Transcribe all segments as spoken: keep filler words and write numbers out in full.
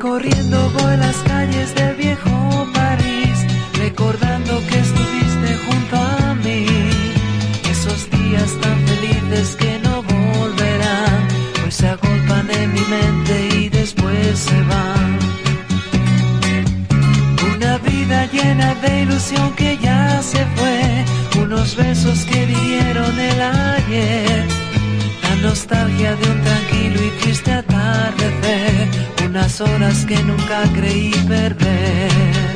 Recorriendo voy las calles del viejo París, recordando que estuviste junto a mí. Esos días tan felices que no volverán, hoy se agolpan en mi mente y después se van. Una vida llena de ilusión que ya se fue, unos besos que vivieron el ayer, la nostalgia de un tranquilo y triste atardecer, unas horas que nunca creí perder.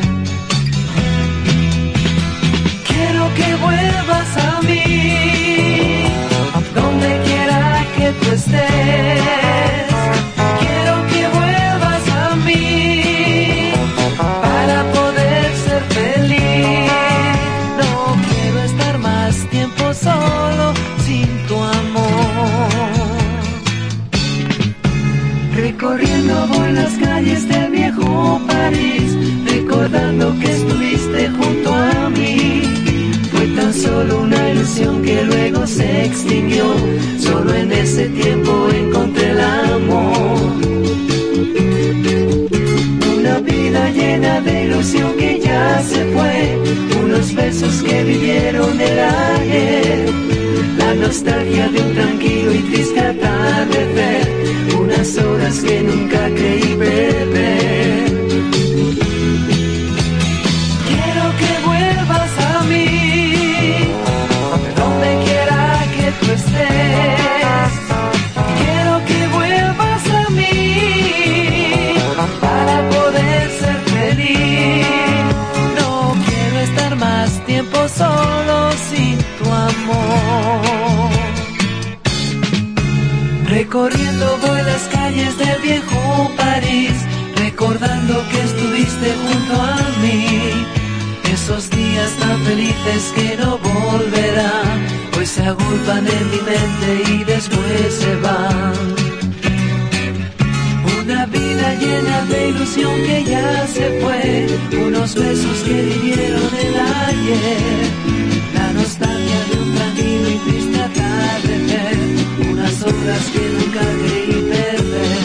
Quiero que vuelvas a mí, donde quiera que tú estés. Quiero que vuelvas a mí, para poder ser feliz. No quiero estar más tiempo solo sin tu amor. Recorriendo voy las calles del viejo París, recordando que estuviste junto a mí. Fue tan solo una ilusión que luego se extinguió, solo en ese tiempo encontré el amor. Una vida llena de ilusión que ya se fue, unos besos que vivieron el ayer, la nostalgia de un tranquilo y triste atardecer, unas horas que nunca creí perder. Quiero que vuelvas a mí, donde quiera que tú estés. Quiero que vuelvas a mí, para poder ser feliz. No quiero estar más tiempo solo sin tu amor. Recorriendo voy las calles del viejo París, recordando que estuviste junto a mí. Esos días tan felices que no volverán, hoy se agolpan en mi mente y después se van. Una vida llena de ilusión que ya se fue, unos besos que vivieron el ayer, la nostalgia de un tranquilo y triste atardecer, unas horas que nunca creí perder.